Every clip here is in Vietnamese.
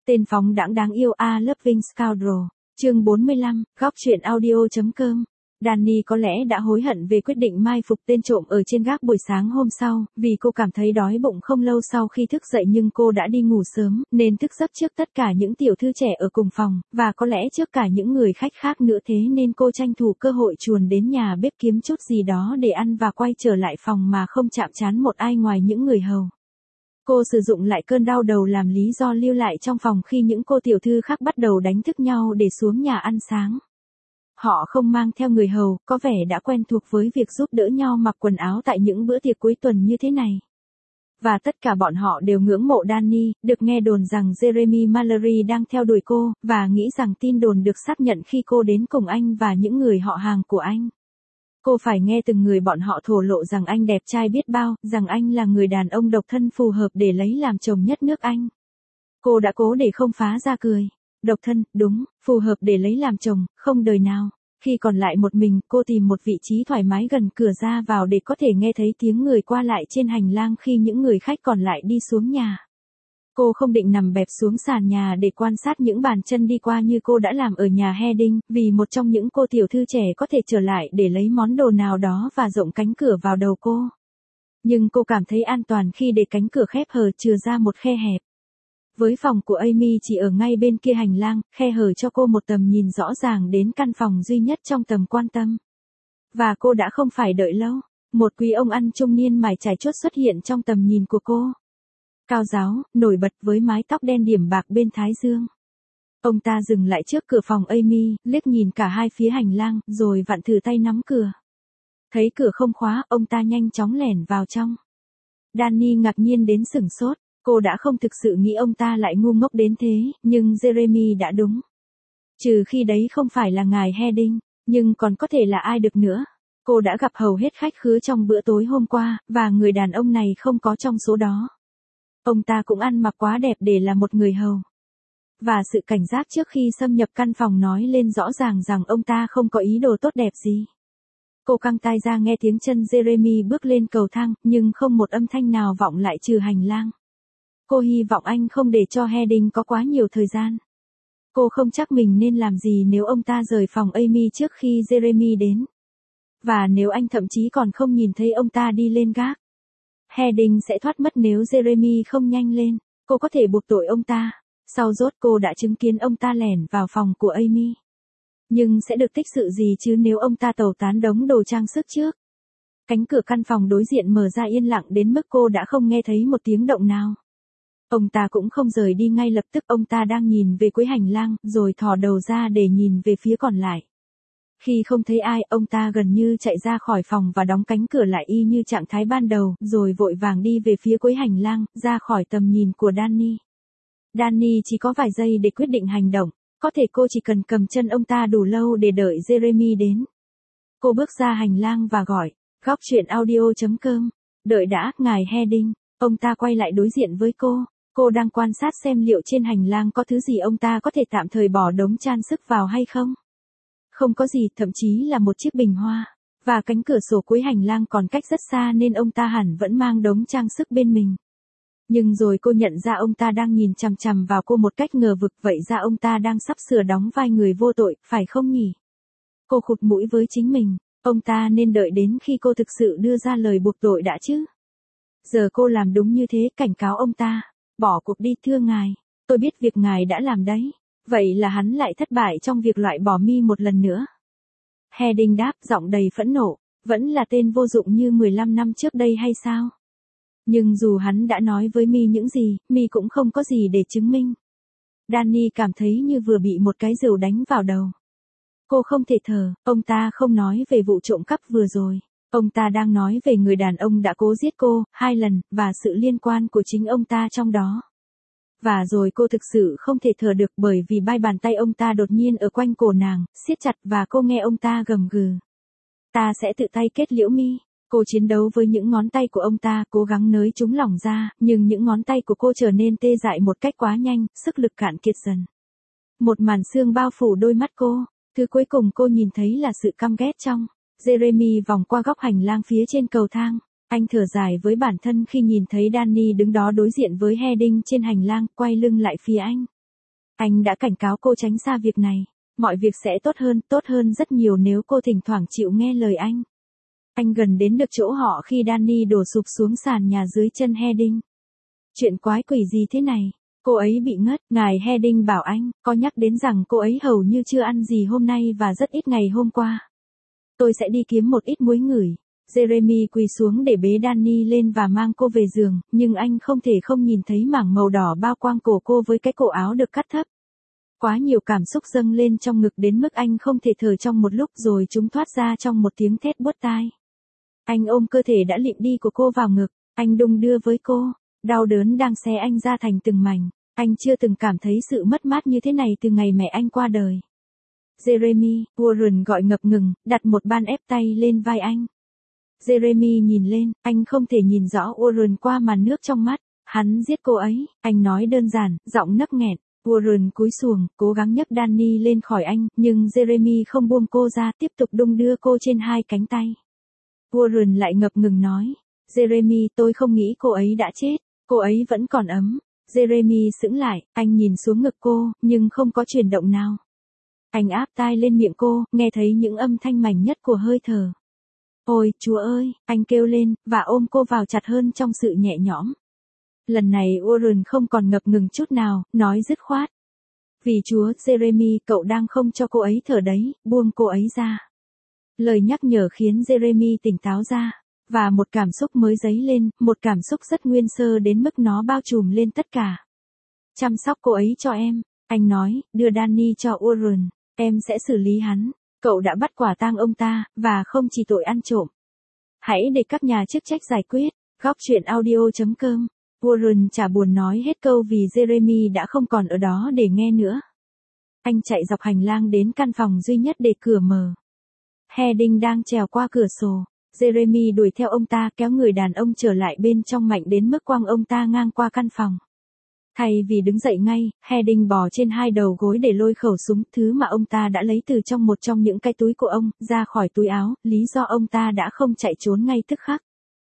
Tên phóng đãng đáng yêu A Loving Scoundrel. Chương 45, góc truyện audio.com. Danny có lẽ đã hối hận về quyết định mai phục tên trộm ở trên gác buổi sáng hôm sau, vì cô cảm thấy đói bụng không lâu sau khi thức dậy, nhưng cô đã đi ngủ sớm, nên thức giấc trước tất cả những tiểu thư trẻ ở cùng phòng, và có lẽ trước cả những người khách khác nữa, thế nên cô tranh thủ cơ hội chuồn đến nhà bếp kiếm chút gì đó để ăn và quay trở lại phòng mà không chạm trán một ai ngoài những người hầu. Cô sử dụng lại cơn đau đầu làm lý do lưu lại trong phòng khi những cô tiểu thư khác bắt đầu đánh thức nhau để xuống nhà ăn sáng. Họ không mang theo người hầu, có vẻ đã quen thuộc với việc giúp đỡ nhau mặc quần áo tại những bữa tiệc cuối tuần như thế này. Và tất cả bọn họ đều ngưỡng mộ Danny, được nghe đồn rằng Jeremy Mallory đang theo đuổi cô, và nghĩ rằng tin đồn được xác nhận khi cô đến cùng anh và những người họ hàng của anh. Cô phải nghe từng người bọn họ thổ lộ rằng anh đẹp trai biết bao, rằng anh là người đàn ông độc thân phù hợp để lấy làm chồng nhất nước Anh. Cô đã cố để không phá ra cười. Độc thân, đúng, phù hợp để lấy làm chồng, không đời nào. Khi còn lại một mình, cô tìm một vị trí thoải mái gần cửa ra vào để có thể nghe thấy tiếng người qua lại trên hành lang khi những người khách còn lại đi xuống nhà. Cô không định nằm bẹp xuống sàn nhà để quan sát những bàn chân đi qua như cô đã làm ở nhà Heading, vì một trong những cô tiểu thư trẻ có thể trở lại để lấy món đồ nào đó và rộng cánh cửa vào đầu cô. Nhưng cô cảm thấy an toàn khi để cánh cửa khép hờ chừa ra một khe hẹp. Với phòng của Amy chỉ ở ngay bên kia hành lang, khe hở cho cô một tầm nhìn rõ ràng đến căn phòng duy nhất trong tầm quan tâm. Và cô đã không phải đợi lâu. Một quý ông ăn trung niên mải chải chuốt xuất hiện trong tầm nhìn của cô. Cao ráo, nổi bật với mái tóc đen điểm bạc bên thái dương. Ông ta dừng lại trước cửa phòng Amy, liếc nhìn cả hai phía hành lang, rồi vặn thử tay nắm cửa. Thấy cửa không khóa, ông ta nhanh chóng lẻn vào trong. Danny ngạc nhiên đến sửng sốt. Cô đã không thực sự nghĩ ông ta lại ngu ngốc đến thế, nhưng Jeremy đã đúng. Trừ khi đấy không phải là ngài Heading, nhưng còn có thể là ai được nữa. Cô đã gặp hầu hết khách khứa trong bữa tối hôm qua, và người đàn ông này không có trong số đó. Ông ta cũng ăn mặc quá đẹp để là một người hầu. Và sự cảnh giác trước khi xâm nhập căn phòng nói lên rõ ràng rằng ông ta không có ý đồ tốt đẹp gì. Cô căng tai ra nghe tiếng chân Jeremy bước lên cầu thang, nhưng không một âm thanh nào vọng lại trừ hành lang. Cô hy vọng anh không để cho Heading có quá nhiều thời gian. Cô không chắc mình nên làm gì nếu ông ta rời phòng Amy trước khi Jeremy đến. Và nếu anh thậm chí còn không nhìn thấy ông ta đi lên gác. Heading sẽ thoát mất nếu Jeremy không nhanh lên. Cô có thể buộc tội ông ta. Sau rốt cô đã chứng kiến ông ta lẻn vào phòng của Amy. Nhưng sẽ được tích sự gì chứ nếu ông ta tẩu tán đống đồ trang sức trước. Cánh cửa căn phòng đối diện mở ra yên lặng đến mức cô đã không nghe thấy một tiếng động nào. Ông ta cũng không rời đi ngay lập tức, ông ta đang nhìn về cuối hành lang, rồi thò đầu ra để nhìn về phía còn lại. Khi không thấy ai, ông ta gần như chạy ra khỏi phòng và đóng cánh cửa lại y như trạng thái ban đầu, rồi vội vàng đi về phía cuối hành lang, ra khỏi tầm nhìn của Danny. Danny chỉ có vài giây để quyết định hành động, có thể cô chỉ cần cầm chân ông ta đủ lâu để đợi Jeremy đến. Cô bước ra hành lang và gọi, góc truyện audio.com. Đợi đã, ngài Heading. Ông ta quay lại đối diện với cô. Cô đang quan sát xem liệu trên hành lang có thứ gì ông ta có thể tạm thời bỏ đống trang sức vào hay không. Không có gì, thậm chí là một chiếc bình hoa. Và cánh cửa sổ cuối hành lang còn cách rất xa nên ông ta hẳn vẫn mang đống trang sức bên mình. Nhưng rồi cô nhận ra ông ta đang nhìn chằm chằm vào cô một cách ngờ vực, vậy ra ông ta đang sắp sửa đóng vai người vô tội, phải không nhỉ? Cô khụt mũi với chính mình. Ông ta nên đợi đến khi cô thực sự đưa ra lời buộc tội đã chứ. Giờ cô làm đúng như thế, cảnh cáo ông ta. Bỏ cuộc đi thưa ngài. Tôi biết việc ngài đã làm đấy. Vậy là hắn lại thất bại trong việc loại bỏ mi một lần nữa. Heading đáp, giọng đầy phẫn nộ. Vẫn là tên vô dụng như 15 năm trước đây hay sao? Nhưng dù hắn đã nói với mi những gì, mi cũng không có gì để chứng minh. Danny cảm thấy như vừa bị một cái rìu đánh vào đầu. Cô không thể thở, ông ta không nói về vụ trộm cắp vừa rồi. Ông ta đang nói về người đàn ông đã cố giết cô 2 lần, và sự liên quan của chính ông ta trong đó. Và rồi cô thực sự không thể thở được bởi vì bàn tay ông ta đột nhiên ở quanh cổ nàng, siết chặt và cô nghe ông ta gầm gừ. Ta sẽ tự tay kết liễu mi. Cô chiến đấu với những ngón tay của ông ta, cố gắng nới chúng lỏng ra, nhưng những ngón tay của cô trở nên tê dại một cách quá nhanh, sức lực cạn kiệt dần. Một màn sương bao phủ đôi mắt cô, thứ cuối cùng cô nhìn thấy là sự căm ghét trong. Jeremy vòng qua góc hành lang phía trên cầu thang. Anh thở dài với bản thân khi nhìn thấy Danny đứng đó đối diện với Heading trên hành lang, quay lưng lại phía anh. Anh đã cảnh cáo cô tránh xa việc này. Mọi việc sẽ tốt hơn rất nhiều nếu cô thỉnh thoảng chịu nghe lời anh. Anh gần đến được chỗ họ khi Danny đổ sụp xuống sàn nhà dưới chân Heading. Chuyện quái quỷ gì thế này? Cô ấy bị ngất, ngài Heading bảo anh, có nhắc đến rằng cô ấy hầu như chưa ăn gì hôm nay và rất ít ngày hôm qua. Tôi sẽ đi kiếm một ít muối ngửi. Jeremy quỳ xuống để bế Danny lên và mang cô về giường, nhưng anh không thể không nhìn thấy mảng màu đỏ bao quanh cổ cô với cái cổ áo được cắt thấp. Quá nhiều cảm xúc dâng lên trong ngực đến mức anh không thể thở trong một lúc rồi chúng thoát ra trong một tiếng thét buốt tai. Anh ôm cơ thể đã lịm đi của cô vào ngực, anh đung đưa với cô, đau đớn đang xé anh ra thành từng mảnh. Anh chưa từng cảm thấy sự mất mát như thế này từ ngày mẹ anh qua đời. Jeremy, Warren gọi ngập ngừng, đặt một ban ép tay lên vai anh. Jeremy nhìn lên, anh không thể nhìn rõ Warren qua màn nước trong mắt. Hắn giết cô ấy, anh nói đơn giản, giọng nấc nghẹn. Warren cúi xuống, cố gắng nhấc Danny lên khỏi anh, nhưng Jeremy không buông cô ra, tiếp tục đung đưa cô trên hai cánh tay. Warren lại ngập ngừng nói, Jeremy, tôi không nghĩ cô ấy đã chết, cô ấy vẫn còn ấm. Jeremy sững lại, anh nhìn xuống ngực cô, nhưng không có chuyển động nào. Anh áp tai lên miệng cô, nghe thấy những âm thanh mảnh nhất của hơi thở. Ôi, Chúa ơi, anh kêu lên, và ôm cô vào chặt hơn trong sự nhẹ nhõm. Lần này Warren không còn ngập ngừng chút nào, nói dứt khoát. Vì Chúa, Jeremy, cậu đang không cho cô ấy thở đấy, buông cô ấy ra. Lời nhắc nhở khiến Jeremy tỉnh táo ra, và một cảm xúc mới dấy lên, một cảm xúc rất nguyên sơ đến mức nó bao trùm lên tất cả. Chăm sóc cô ấy cho em, anh nói, đưa Danny cho Warren, em sẽ xử lý hắn. Cậu đã bắt quả tang ông ta, và không chỉ tội ăn trộm. Hãy để các nhà chức trách giải quyết. Góc chuyện audio.com. Warren chả buồn nói hết câu vì Jeremy đã không còn ở đó để nghe nữa. Anh chạy dọc hành lang đến căn phòng duy nhất để cửa mở. Heading đang trèo qua cửa sổ. Jeremy đuổi theo ông ta kéo người đàn ông trở lại bên trong mạnh đến mức quăng ông ta ngang qua căn phòng. Thay vì đứng dậy ngay, Heading bò trên hai đầu gối để lôi khẩu súng, thứ mà ông ta đã lấy từ trong một trong những cái túi của ông, ra khỏi túi áo, lý do ông ta đã không chạy trốn ngay tức khắc.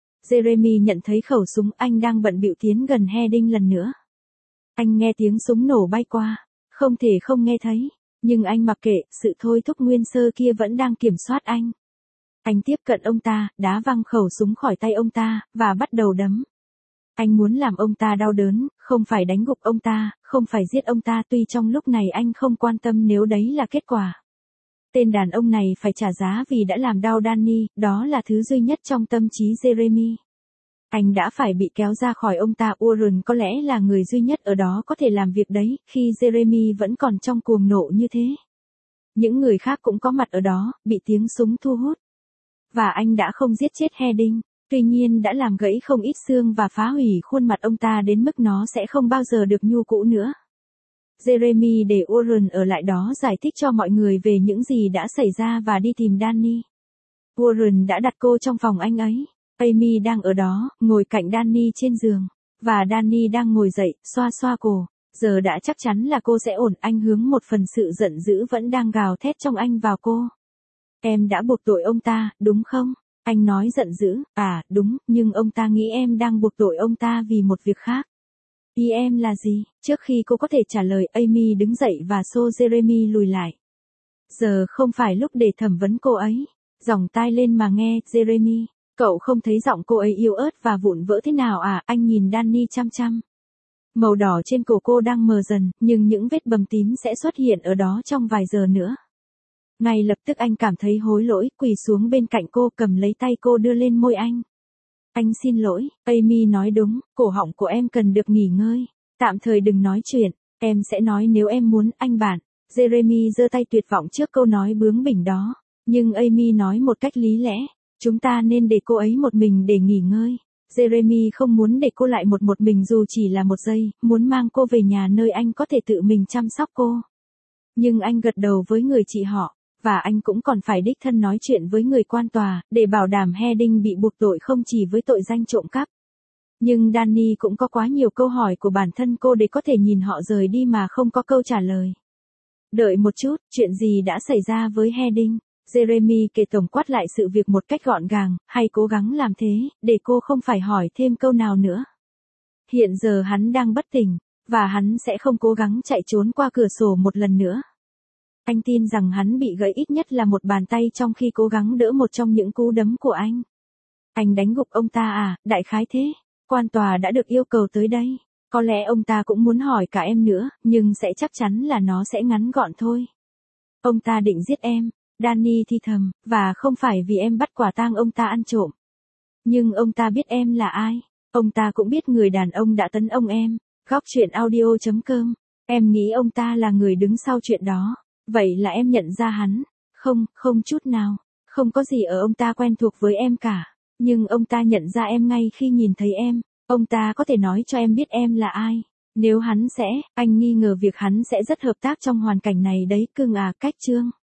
Jeremy nhận thấy khẩu súng, anh đang bận bịu tiến gần Heading lần nữa. Anh nghe tiếng súng nổ bay qua, không thể không nghe thấy, nhưng anh mặc kệ, sự thôi thúc nguyên sơ kia vẫn đang kiểm soát anh. Anh tiếp cận ông ta, đá văng khẩu súng khỏi tay ông ta, và bắt đầu đấm. Anh muốn làm ông ta đau đớn, không phải đánh gục ông ta, không phải giết ông ta, tuy trong lúc này anh không quan tâm nếu đấy là kết quả. Tên đàn ông này phải trả giá vì đã làm đau Danny, đó là thứ duy nhất trong tâm trí Jeremy. Anh đã phải bị kéo ra khỏi ông ta. Warren có lẽ là người duy nhất ở đó có thể làm việc đấy, khi Jeremy vẫn còn trong cuồng nộ như thế. Những người khác cũng có mặt ở đó, bị tiếng súng thu hút. Và anh đã không giết chết Heading. Tuy nhiên đã làm gãy không ít xương và phá hủy khuôn mặt ông ta đến mức nó sẽ không bao giờ được như cũ nữa. Jeremy để Warren ở lại đó giải thích cho mọi người về những gì đã xảy ra và đi tìm Danny. Warren đã đặt cô trong phòng anh ấy. Amy đang ở đó, ngồi cạnh Danny trên giường. Và Danny đang ngồi dậy, xoa xoa cổ. Giờ đã chắc chắn là cô sẽ ổn. Anh hướng một phần sự giận dữ vẫn đang gào thét trong anh vào cô. Em đã buộc tội ông ta, đúng không? Anh nói giận dữ, đúng, nhưng ông ta nghĩ em đang buộc tội ông ta vì một việc khác. Ý em là gì? Trước khi cô có thể trả lời, Amy đứng dậy và xô Jeremy lùi lại. Giờ không phải lúc để thẩm vấn cô ấy. Giọng tai lên mà nghe, Jeremy. Cậu không thấy giọng cô ấy yếu ớt và vụn vỡ thế nào à? Anh nhìn Danny chăm chăm. Màu đỏ trên cổ cô đang mờ dần, nhưng những vết bầm tím sẽ xuất hiện ở đó trong vài giờ nữa. Ngay lập tức anh cảm thấy hối lỗi, quỳ xuống bên cạnh cô, cầm lấy tay cô đưa lên môi anh. Anh xin lỗi, Amy nói đúng, cổ họng của em cần được nghỉ ngơi. Tạm thời đừng nói chuyện, em sẽ nói nếu em muốn, anh bạn. Jeremy giơ tay tuyệt vọng trước câu nói bướng bỉnh đó. Nhưng Amy nói một cách lý lẽ, chúng ta nên để cô ấy một mình để nghỉ ngơi. Jeremy không muốn để cô lại một mình dù chỉ là một giây, muốn mang cô về nhà nơi anh có thể tự mình chăm sóc cô. Nhưng anh gật đầu với người chị họ. Và anh cũng còn phải đích thân nói chuyện với người quan tòa, để bảo đảm Heading bị buộc tội không chỉ với tội danh trộm cắp. Nhưng Danny cũng có quá nhiều câu hỏi của bản thân cô để có thể nhìn họ rời đi mà không có câu trả lời. Đợi một chút, chuyện gì đã xảy ra với Heading? Jeremy kể tổng quát lại sự việc một cách gọn gàng, hay cố gắng làm thế, để cô không phải hỏi thêm câu nào nữa. Hiện giờ hắn đang bất tỉnh, và hắn sẽ không cố gắng chạy trốn qua cửa sổ một lần nữa. Anh tin rằng hắn bị gãy ít nhất là một bàn tay trong khi cố gắng đỡ một trong những cú đấm của anh. Anh đánh gục ông ta à, đại khái thế. Quan tòa đã được yêu cầu tới đây. Có lẽ ông ta cũng muốn hỏi cả em nữa, nhưng sẽ chắc chắn là nó sẽ ngắn gọn thôi. Ông ta định giết em, Danny thì thầm, và không phải vì em bắt quả tang ông ta ăn trộm. Nhưng ông ta biết em là ai. Ông ta cũng biết người đàn ông đã tấn ông em. Góc truyện audio.com. Em nghĩ ông ta là người đứng sau chuyện đó. Vậy là em nhận ra hắn. Không, không chút nào. Không có gì ở ông ta quen thuộc với em cả. Nhưng ông ta nhận ra em ngay khi nhìn thấy em. Ông ta có thể nói cho em biết em là ai. Nếu hắn sẽ, anh nghi ngờ việc hắn sẽ rất hợp tác trong hoàn cảnh này đấy cưng à, cách chương.